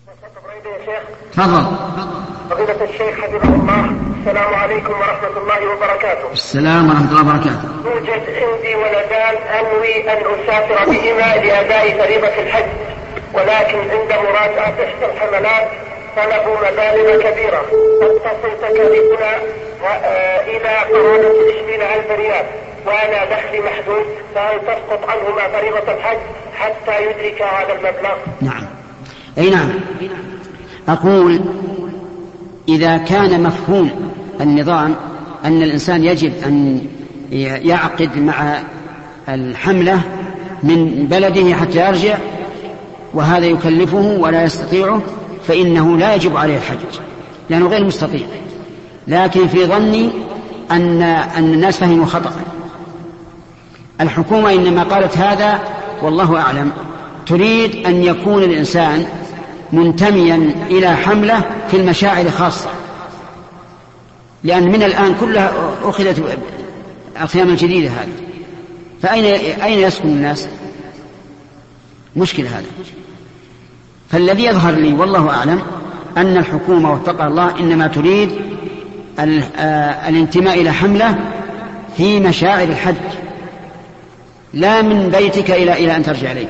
تفضل. فضيلة الشيخ حفظه الله، السلام عليكم ورحمة الله وبركاته. السلام ورحمة الله وبركاته. يوجد عندي ولدان أنوي أن أسافر بهما لأداء فريضة الحج، ولكن عند مراجعة إحدى الحملات طلبوا مبالغ كبيرة قد تصل تكاليفنا إلى قرابة 20,000 ريال، وأنا دخلي محدود، فهل تسقط عنهما فريضة الحج حتى يدرك هذا المبلغ؟ نعم. أي نعم. أقول إذا كان مفهوم النظام أن الإنسان يجب أن يعقد مع الحملة من بلده حتى يرجع وهذا يكلفه ولا يستطيعه، فإنه لا يجب عليه الحج لأنه غير مستطيع. لكن في ظني أن الناس فهموا خطأ. الحكومة إنما قالت هذا والله أعلم تريد أن يكون الإنسان منتميا إلى حملة في المشاعر خاصة، لأن من الآن كلها أخذت الخيام الجديدة هذه، فأين يسكن الناس؟ مشكلة هذا. فالذي يظهر لي والله أعلم أن الحكومة وفقها الله إنما تريد الانتماء إلى حملة في مشاعر الحج، لا من بيتك إلى أن ترجع إليه.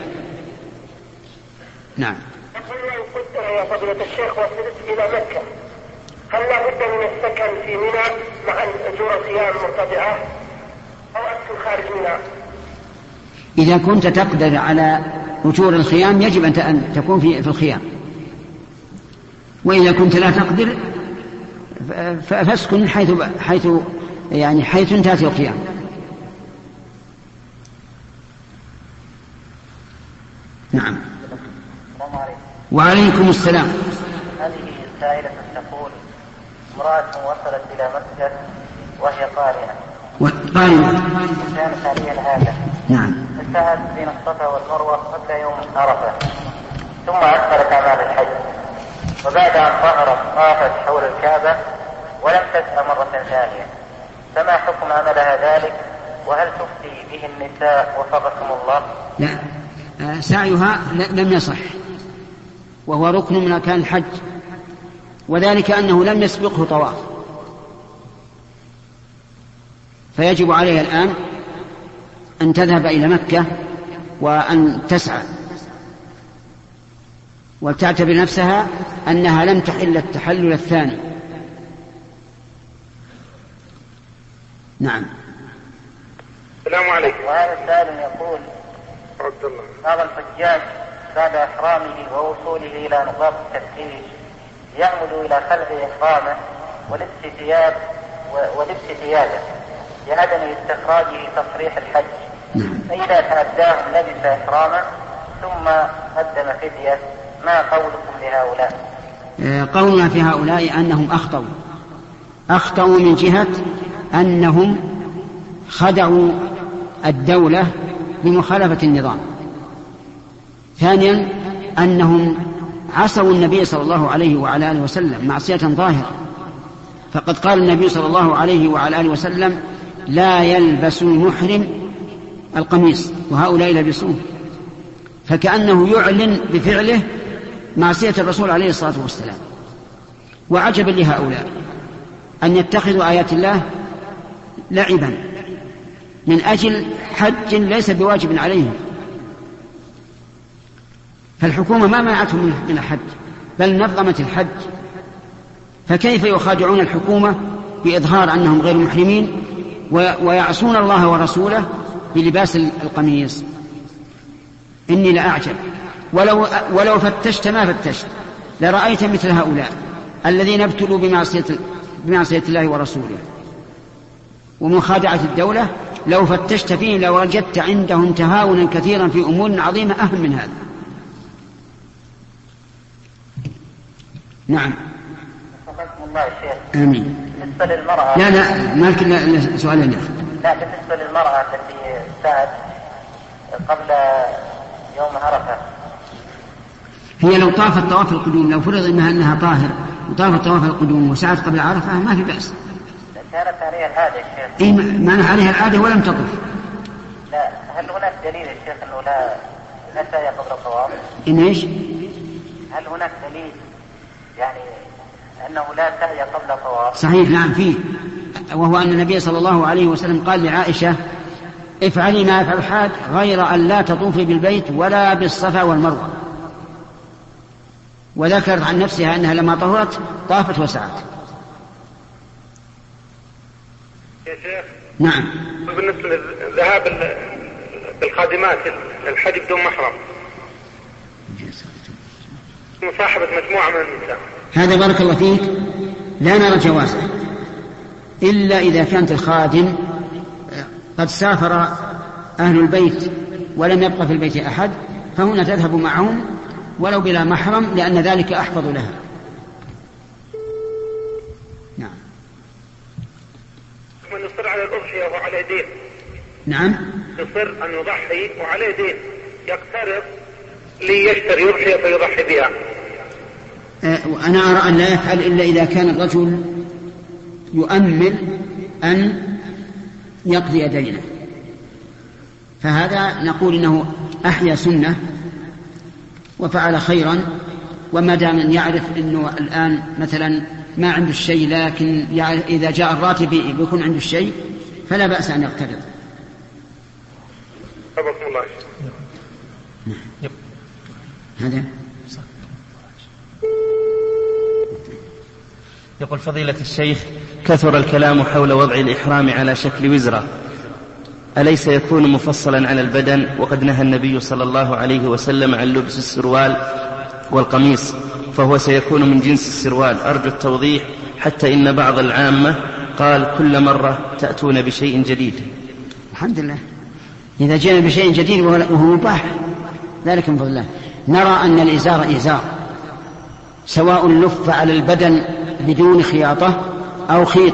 نعم. يا فضيلة الشيخ وصلت إلى مكة، هل لا بد من السكن في منى مع أجور الخيام المرتفعة أو أسكن خارج منى؟ إذا كنت تقدر على أجور الخيام يجب أن تكون في الخيام، وإذا كنت لا تقدر فاسكن حيث انتهت الخيام. نعم. وعليكم السلام. هذه سائلة تقول: امرأة وصلت إلى مكة وهي قارنة كانت عليها العادة. نعم. فسعت بين الصفا والمروة قبل يوم عرفة، ثم أكملت أعمال الحج، وبعد أن ظهرت طافت حول الكعبة ولم تسعى مرة ثانية، فما حكم عملها ذلك؟ وهل تفتي به النساء وفقكم الله؟ لا، سعيها لم يصح، وهو ركن من أركان الحج، وذلك أنه لم يسبقه طواف، فيجب عليها الآن أن تذهب إلى مكة وأن تسعى وتعتبر نفسها أنها لم تحل التحلل الثاني. نعم. السلام عليكم. وهذا السائل يقول: بعض الحجاج بعد إحرامه ووصوله إلى نقاط التفتيش يعمد إلى خلع إحرامه ولبس ثيابه لعدم استخراجه تصريح الحج، فإذا تأداه لبس إحرامه ثم قدم فدية، ما قولكم لهؤلاء؟ قولنا في هؤلاء أنهم أخطأوا من جهة أنهم خدعوا الدولة بمخالفة النظام. ثانيا أنهم عصوا النبي صلى الله عليه وعلى آله وسلم معصية ظاهرة، فقد قال النبي صلى الله عليه وعلى آله وسلم: لا يلبس المحرم القميص، وهؤلاء يلبسوه، فكأنه يعلن بفعله معصية الرسول عليه الصلاة والسلام. وعجبا لهؤلاء أن يتخذوا آيات الله لعبا من أجل حج ليس بواجب عليهم، فالحكومة ما منعتهم من الحج بل نظمت الحج، فكيف يخادعون الحكومة بإظهار أنهم غير محرمين ويعصون الله ورسوله بلباس القميص؟ إني لأعجب، ولو فتشت ما فتشت لرأيت مثل هؤلاء الذين ابتلوا بمعصية الله ورسوله ومخادعة الدولة، لو فتشت فيهم لوجدت عندهم تهاونا كثيرا في أمور عظيمة أهم من هذا. نعم. وفقكم الله يا شيخ. آمين. بالنسبة للمرأة لا ما كنا سؤالين. لا، بالنسبة للمرأة التي سعت قبل يوم عرفة، هي لو طافت طواف القدوم، لو فرض أنها طاهر وطافت طواف القدوم وسعت قبل عرفة ما في بأس. كانت عليها العادة يا شيخ. ما عليها العادة ولم تطف. لا، هل هناك دليل يا شيخ أنه لا سعي قبل الطواف؟ إن إيش؟ هل هناك دليل يعني أنه لا سعي قبل طواف؟ صحيح، نعم فيه، وهو أن النبي صلى الله عليه وسلم قال لعائشة: افعلي ما يفعل الحاج غير أن لا تطوفي بالبيت ولا بالصفا والمروة. وذكرت عن نفسها أنها لما طهرت طافت وسعت. يا شيخ، نعم. بالنسبة للذهاب بالخادمات الحج بدون محرم، مصاحبة مجموعة من النساء، هذا بارك الله فيك لا نرى جوازه إلا إذا كانت الخادم قد سافر أهل البيت ولم يبقى في البيت أحد، فهنا تذهب معهم ولو بلا محرم، لأن ذلك أحفظ لها. نعم. من يصر على الأضحية وعلى دين. نعم. يصر أن يضحي وعلى دين، يقترض ليشتري أضحية فيضحي بها. أنا أرى أن لا يفعل إلا إذا كان الرجل يؤمل أن يقضي دينه، فهذا نقول إنه أحيا سنة وفعل خيرا. وما دام أن يعرف أنه الآن مثلا ما عنده الشيء، لكن إذا جاء الراتب بيكون عنده الشيء، فلا بأس أن يقترض. هذا يقول فضيلة الشيخ: كثر الكلام حول وضع الإحرام على شكل وزرة، أليس يكون مفصلا على البدن؟ وقد نهى النبي صلى الله عليه وسلم عن لبس السروال والقميص، فهو سيكون من جنس السروال. أرجو التوضيح، حتى إن بعض العامة قال كل مرة تأتون بشيء جديد. الحمد لله، إذا جئنا بشيء جديد وهو مباح ذلك من فضل الله. نرى أن الإزار إزار، سواء لف على البدن بدون خياطة أو خيط،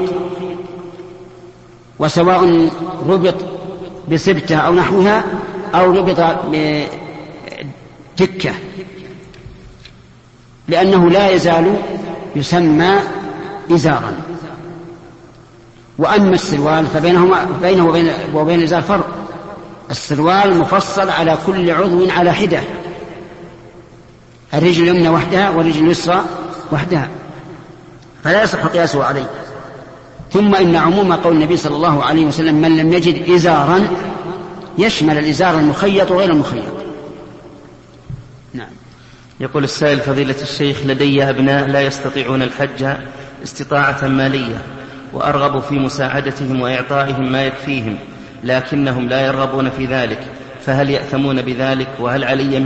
وسواء ربط بسبتة أو نحوها أو ربط بتكة، لأنه لا يزال يسمى إزارا. وأما السروال فبينه وبين الإزار فرق. السروال مفصل على كل عضو على حدة، الرجل اليمنى وحدها والرجل اليسرى وحدها، فلا يصح قياسه عليه. ثم إن عموم قول النبي صلى الله عليه وسلم: من لم يجد إزارا، يشمل الإزار المخيط وغير المخيط. نعم. يقول السائل: فضيلة الشيخ، لدي أبناء لا يستطيعون الحج استطاعة مالية، وأرغب في مساعدتهم وإعطائهم ما يكفيهم، لكنهم لا يرغبون في ذلك، فهل يأثمون بذلك وهل علي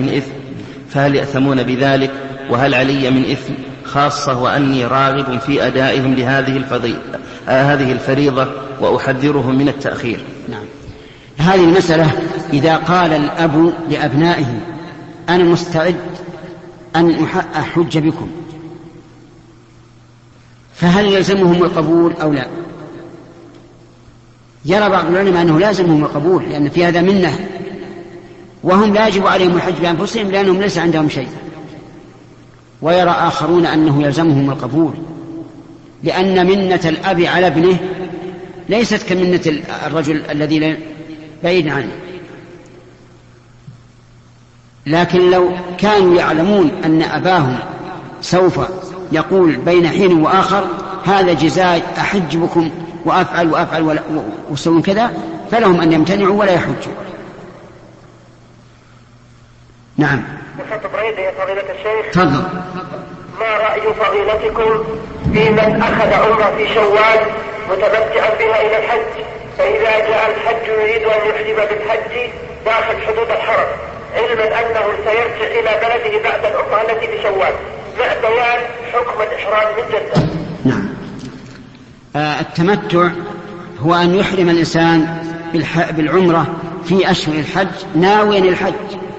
من إثم؟ خاصة وأني راغب في أدائهم هذه الفريضة وأحذرهم من التأخير. نعم. هذه المسألة إذا قال الأب لأبنائه: أنا مستعد أن أحج بكم، فهل يلزمهم القبول أو لا؟ يرى بعض العلماء أنه لازمهم القبول، لأن في هذا منه، وهم لا يجب عليهم الحج بأنفسهم لأنهم ليس عندهم شيء. ويرى آخرون أنه يلزمهم القبول، لأن منة الأب على ابنه ليست كمنة الرجل الذي بعيد عنه. لكن لو كانوا يعلمون أن أباهم سوف يقول بين حين وآخر: هذا جزاء أحج بكم وأفعل وسووا كذا، فلهم أن يمتنعوا ولا يحجوا. نعم. وخطب رأيته يا فضيلة الشيخ. تفضل. ما رأي فضيلتكم في من أخذ عمرة في شوال متمتعا بها إلى الحج، فإذا جاء الحج يريد أن يحرم بالحج داخل حدود الحرم، علما أنه سيرجع إلى بلده بعد العمرة التي في شوال، مع بيان حكم الإحرام من جدة؟ نعم. التمتع هو أن يحرم الإنسان بالعمرة في أشهر الحج ناويا الحج،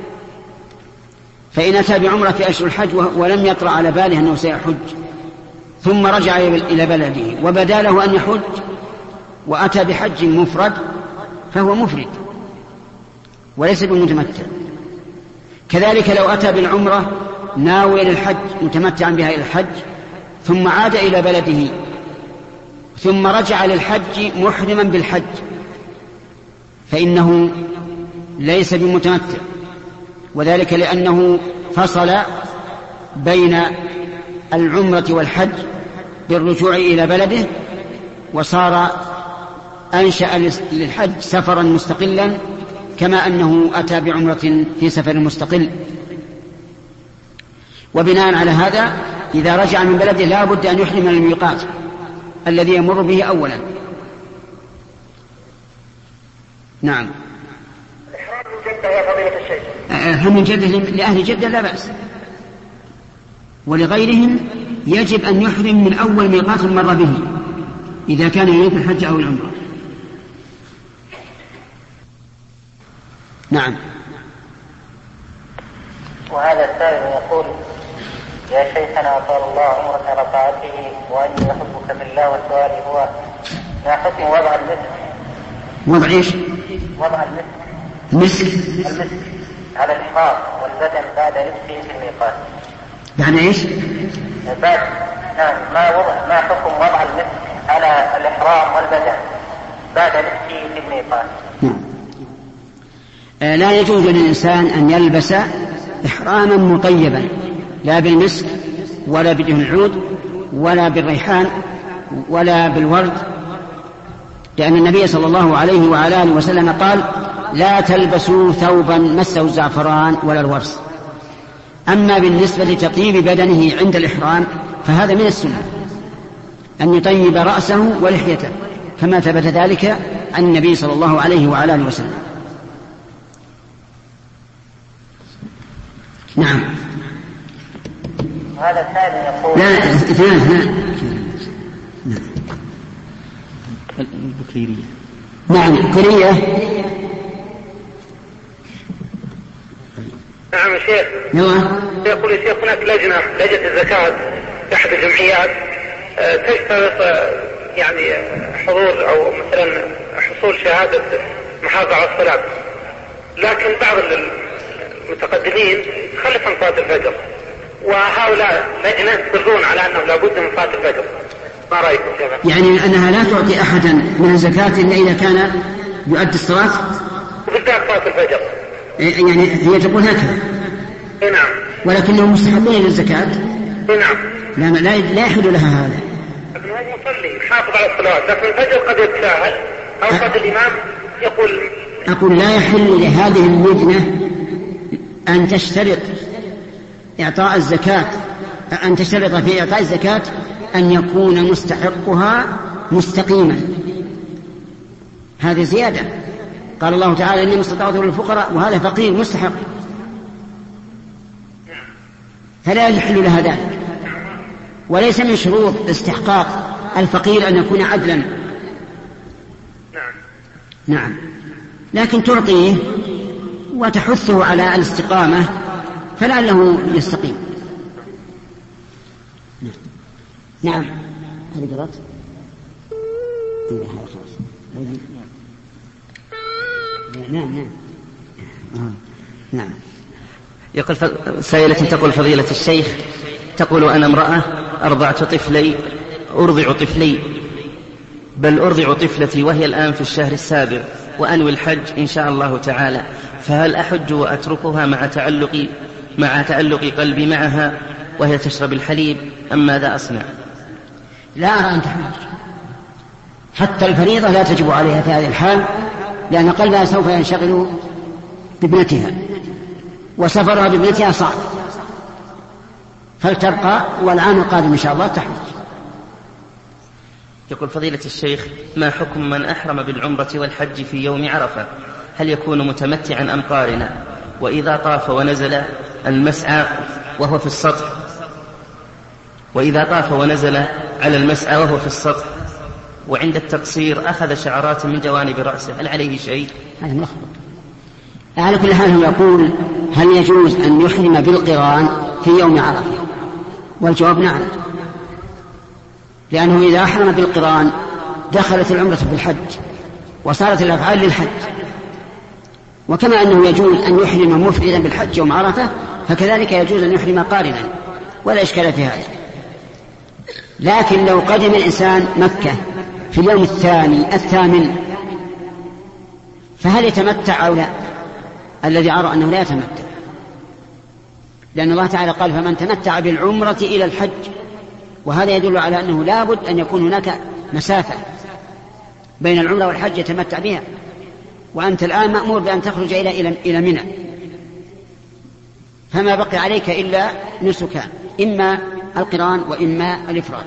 فإن أتى بعمرة في أشهر الحج ولم يطرأ على باله أنه سيحج، ثم رجع إلى بلده وبدا له أن يحج وأتى بحج مفرد، فهو مفرد وليس بمتمتع. كذلك لو أتى بالعمرة ناويا للحج متمتعا بها إلى الحج، ثم عاد إلى بلده ثم رجع للحج محرما بالحج، فإنه ليس بمتمتع، وذلك لأنه فصل بين العمرة والحج بالرجوع إلى بلده، وصار أنشأ للحج سفرا مستقلا كما أنه أتى بعمرة في سفر مستقل. وبناء على هذا إذا رجع من بلده لا بد أن يحرم من الميقات الذي يمر به أولا. نعم. الإحرام من جدة يا فضيلة الشيخ. هم من جدة لأهل جدة لا بأس، ولغيرهم يجب أن يحرم من أول ميقات مر به إذا كان يريد الحج أو العمرة. نعم. وهذا السائل يقول: يا شيخنا أطال الله عمرك على طاعته وأني أحبك بالله، وسؤالي هو: ما حكم وضع المسك؟ وضع إيش؟ وضع المسك على الإحرام والبدن بعد لبسه في الميقات. يعني إيش؟ بعد نعم. ما حكم وضع المسك على الإحرام والبدن بعد لبسه في الميقات؟ نعم. لا يجوز للإنسان أن يلبس إحراما مطيبا، لا بالمسك ولا بدهن العود ولا بالريحان ولا بالورد، لأن النبي صلى الله عليه وعلى آله وسلم قال: لا تلبسوا ثوبا مسه الزعفران ولا الورس. أما بالنسبة لتطيب بدنه عند الإحرام فهذا من السنة أن يطيب رأسه ولحيته كما ثبت ذلك عن النبي صلى الله عليه وعلى آله وسلم. نعم. هذا السائل يقول: لا اثنان. البكرية. نعم البكرية. نعم يا شيخ. يقول يا شيخ هناك لجنة الزكاة في أحد الجمعيات تشترط يعني حضور أو مثلا حصول شهادة محافظة على الصلاة، لكن بعض المتقدمين خلف عن صلاة الفجر، وهؤلاء لجنة يصرون على أنه لابد من صلاة الفجر. ما رأيكم شيخ؟ يعني أنها لا تعطي أحدا من الزكاة إلا إذا كان يؤدي الصلاة، وبالذات صلاة الفجر. يعني هي تقول هكذا. نعم. ولكنهم مستحقين للزكاة. نعم. لا يحل لها هذا. لكن هو مصلي يحافظ على الصلوات، لكن الفجر قد يتساهل أو قد الإمام يقول. أقول لا يحل لهذه اللجنة أن تشترط إعطاء الزكاة، أن تشترط في إعطاء الزكاة أن يكون مستحقها مستقيما. هذه زيادة. قال الله تعالى: إنما استطعت للفقراء، وهذا فقير مستحق، فلا يحل لها ذلك. وليس من شروط استحقاق الفقير أن يكون عدلا. نعم. لكن تعطيه وتحثه على الاستقامة فلعله يستقيم. نعم. هذه قرأت؟ نعم. يقول سائلة تقول: فضيلة الشيخ، تقول: أنا امرأة أرضع طفلي، بل أرضع طفلتي وهي الآن في الشهر السابع، وأنوي الحج إن شاء الله تعالى، فهل أحج وأتركها مع تعلق قلبي معها وهي تشرب الحليب، أم ماذا أصنع؟ لا أرى أن تحج. حتى الفريضة لا تجب عليها في هذه الحال، لأن قلبها سوف ينشغل بابنتها، وسفرها بابنتها صعب، فلتبقى والعام القادم إن شاء الله تحج. يقول: فضيلة الشيخ، ما حكم من أحرم بالعمرة والحج في يوم عرفة؟ هل يكون متمتعا أم قارنا؟ وإذا طاف ونزل المسعى وهو في السطح، على المسعى وهو في السطح، وعند التقصير أخذ شعرات من جوانب رأسه، هل عليه شيء؟ هذا ملخبط. على كل حال يقول: هل يجوز أن يحرم بالقران في يوم عرفة؟ والجواب نعم، لأنه إذا أحرم بالقران دخلت العمرة في الحج وصارت الأفعال للحج. وكما أنه يجوز أن يحرم مفردا بالحج يوم عرفة، فكذلك يجوز أن يحرم قارنا، ولا إشكال في هذا. لكن لو قدم الإنسان مكة في اليوم الثامن فهل يتمتع أو لا؟ الذي أرى أنه لا يتمتع، لأن الله تعالى قال فمن تمتع بالعمرة إلى الحج، وهذا يدل على أنه لابد أن يكون هناك مسافة بين العمرة والحج يتمتع بها، وأنت الآن مأمور بأن تخرج إلى منى، فما بقي عليك إلا نسكان، إما القران وإما الإفراد.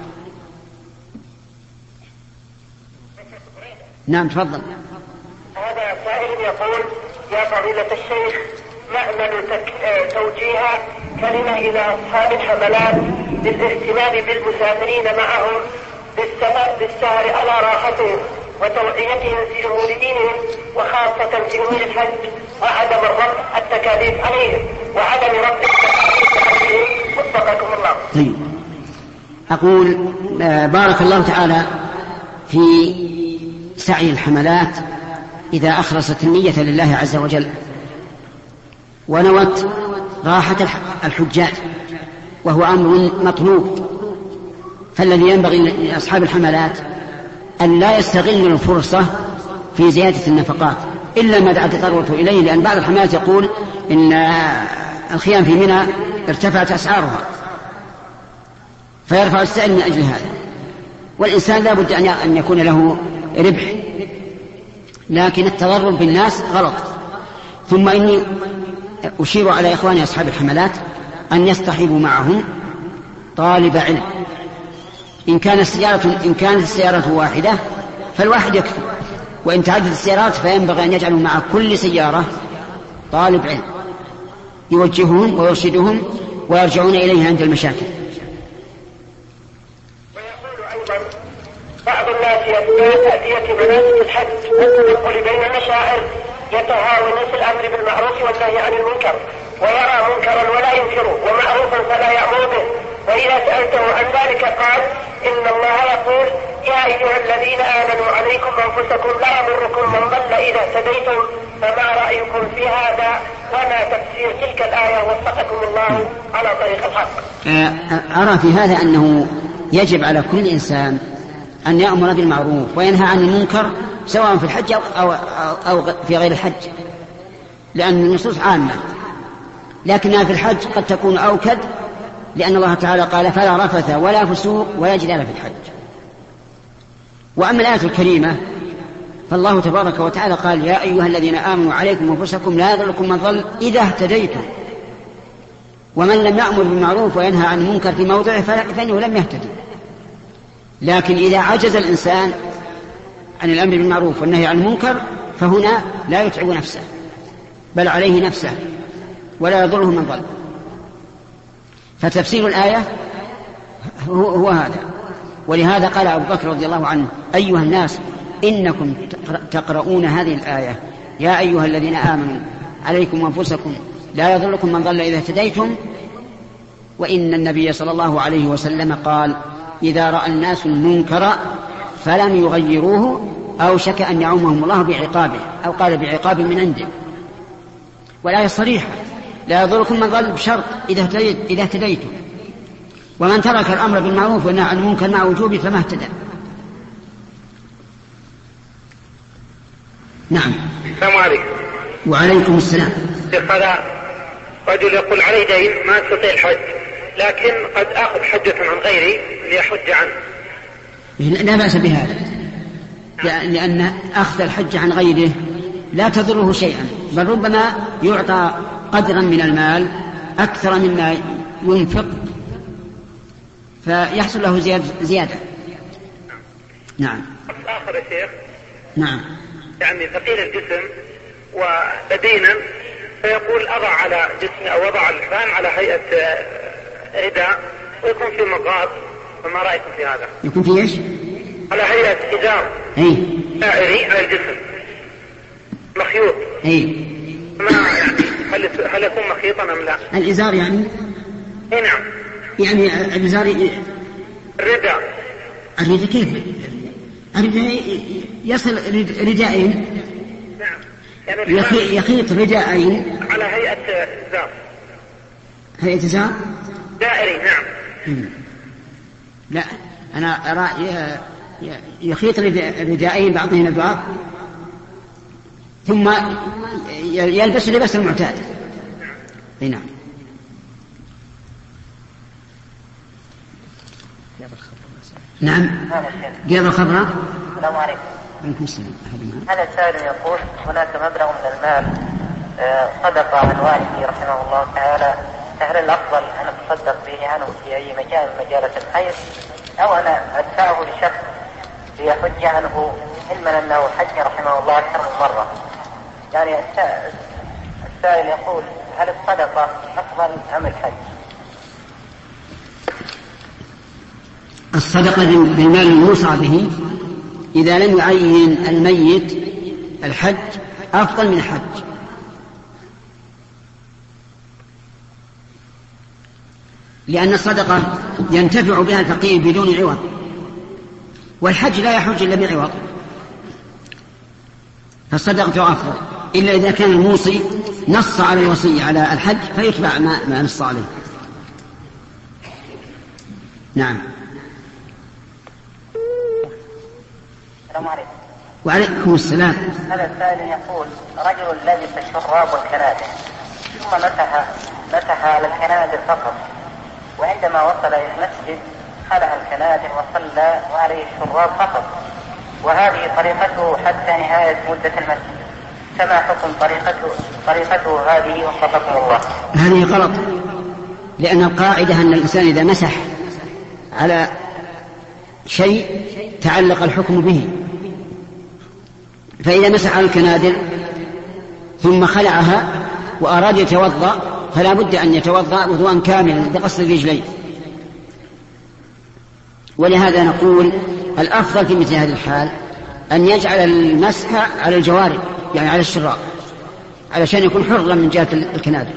نعم تفضل. هذا سائل يقول: يا فضيلة الشيخ، نأمل توجيه كلمة إلى أصحاب الحملات بالاهتمام بالمسافرين معهم بالسهر على راحتهم وتوعيتهم في أمور دينهم، وخاصة في أمور الحج، وعدم رفع التكاليف عليهم وعدم رفع التكاليف عليهم. وفقكم الله. طيب، أقول بارك الله تعالى في سعي الحملات إذا أخلصت النية لله عز وجل ونوت راحة الحجاج، وهو أمر مطلوب. فالذي ينبغي لأصحاب الحملات أن لا يستغلوا الفرصة في زيادة النفقات إلا ما دعت الضرورة إليه، لأن بعض الحملات يقول إن الخيام في منى ارتفعت أسعارها فيرفع السائل من أجل هذا، والإنسان لا بد أن يكون له ربح، لكن التضرر بالناس غلط. ثم إني أشير على إخواني أصحاب الحملات أن يصطحبوا معهم طالب علم. إن كانت السيارة واحدة فالواحد يكفي، وإن تعدد السيارات فينبغي أن يجعلوا مع كل سيارة طالب علم يوجههم ويرشدهم ويرجعون إليه عند المشاكل. ويقول أيضا: بعض الناس يأتون تأدية مناسك الحج والتنقل بين المشاعر يتهاون في الأمر بالمعروف والنهي عن المنكر، ويرى منكرا ولا ينكره، ومعروفا فلا يأمر به. وإذا سألته عن ذلك قال: إن الله يقول: يا أيها الذين آمنوا عليكم أنفسكم لا يضركم من ضل إذا اهتديتم. فما رأيكم في هذا وما تفسير تلك الآية؟ وفقكم الله على طريق الحق. أرى في هذا أنه يجب على كل إنسان أن يأمر بالمعروف وينهى عن المنكر، سواء في الحج أو في غير الحج، لأن النصوص عامة، لكنها في الحج قد تكون أوكد، لأن الله تعالى قال: فلا رفث ولا فسوق ولا جدال في الحج. وأما الآية الكريمة فالله تبارك وتعالى قال: يا أيها الذين آمنوا عليكم أنفسكم لا يضركم من ضل إذا اهتديتم. ومن لم يأمر بالمعروف وينهى عن المنكر في موضعه فإنه لم يهتدي. لكن إذا عجز الإنسان عن الأمر بالمعروف والنهي عن المنكر فهنا لا يتعب نفسه، بل عليه نفسه ولا يضره من ضل. فتفسير الآية هو هذا. ولهذا قال أبو بكر رضي الله عنه: أيها الناس إنكم تقرؤون هذه الآية يا أيها الذين آمنوا عليكم أنفسكم لا يضركم من ضل إذا اهتديتم، وإن النبي صلى الله عليه وسلم قال: إذا رأى الناس المنكر فلم يغيروه أوشك أن يعمهم الله بعقابه، أو قال بعقاب من عنده. والآية صريحة: لا يضركم من ضل بشرط إذا اهتديتم. ومن ترك الأمر بالمعروف والنهي عن المنكر مع وجوبه فما اهتدى. نعم. السلام عليكم. وعليكم السلام. هذا رجل يقول علي دين ما استطيع الحج، لكن قد أخذ حجة عن غيري ليحج عنه. لا بأس بهذا، لأن أخذ الحج عن غيره لا تضره شيئا، بل ربما يعطى قدرا من المال أكثر مما ينفق فيحصل له زيادة. نعم. آخر يا شيخ. نعم. يعني ثقيل الجسم ولدينا، فيقول أضع على جسمي أو وضع الحفان على هيئة رداء ويكون في مقاط، فما رأيكم في هذا؟ يكون في إيش؟ على هيئة إزار دائري على الجسم مخيوط. ما يعني هل يكون مخيطا أم لا؟ الإزار يعني؟ نعم. يعني الإزار الرداء. الرداء كيف؟ الرداء يصل رداءين. نعم. يعني يخيط رداءين على هيئة إزار. هيئة إزار؟ دائري. نعم. لا، أنا أرى يخيط رداءين بعضهن البعض ثم يلبس اللباس المعتاد. نعم. نعم. قياض الخضراء. السلام عليكم. عليكم السلام. هذا السائل يقول هناك مبلغ من المال صدق عن والدي رحمه الله تعالى، فهل الأفضل أن أتصدق به عنه في أي مجال من مجالات الخير، أو أنا أدفعه لشخص ليحج عنه علما أنه حج رحمه الله أكثر من مرة؟ يعني السائل يقول هل الصدقة أفضل أم الحج؟ الصدقة بالمال الموصى به إذا لم يعين الميت الحج أفضل من الحج، لأن الصدقة ينتفع بها الفقير بدون عوض، والحج لا يحج إلا بعوض، فالصدقة أفضل، إلا إذا كان الموصي نص على الوصي على الحج فيتبع ما نص عليه. نعم. السلام عليكم. وعليكم السلام. هذا السائل يقول رجل لبس الشراب والكنادر ثم مسح على الكنادر فقط، وعندما وصل إلى المسجد خلع الكنادر وصلى وعليه الشراب فقط، وهذه طريقته حتى نهاية مدة المسجد، فما حكم طريقته هذه وفقكم الله؟ هذه غلط، لأن القاعدة أن الإنسان إذا مسح على شيء تعلق الحكم به، فإذا مسح على الكنادر ثم خلعها وأراد يتوضأ فلا بد أن يتوضأ وضوءا كاملا بغسل الرجلين. ولهذا نقول الأفضل في مثل هذه الحال أن يجعل المسح على الجوارب، يعني على الشراب، علشان يكون حرا من جهة الكنادر.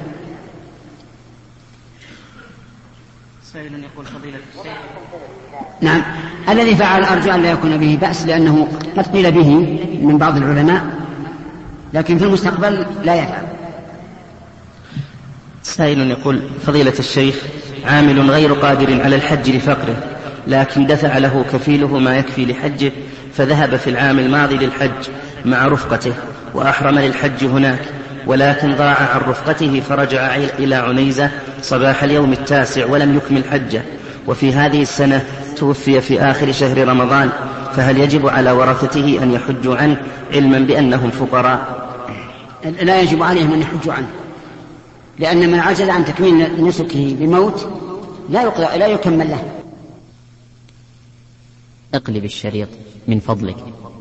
سائل يقول فضيلة الشيخ. نعم. الذي فعل أرجو أن لا يكون به بأس، لأنه قد قيل به من بعض العلماء، لكن في المستقبل لا يفعل. سائل يقول فضيلة الشيخ عامل غير قادر على الحج لفقره، لكن دفع له كفيله ما يكفي لحجه، فذهب في العام الماضي للحج مع رفقته وأحرم للحج هناك، ولكن ضاع عن رفقته فرجع إلى عنيزة صباح اليوم 9 ولم يكمل حجه، وفي هذه السنة توفي في آخر شهر رمضان، فهل يجب على ورثته أن يحجوا عنه علما بأنهم فقراء؟ لا يجب عليهم أن يحجوا عنه، لأن من عجز عن تكميل نسكه بموت لا يكمل له. اقلب الشريط من فضلك.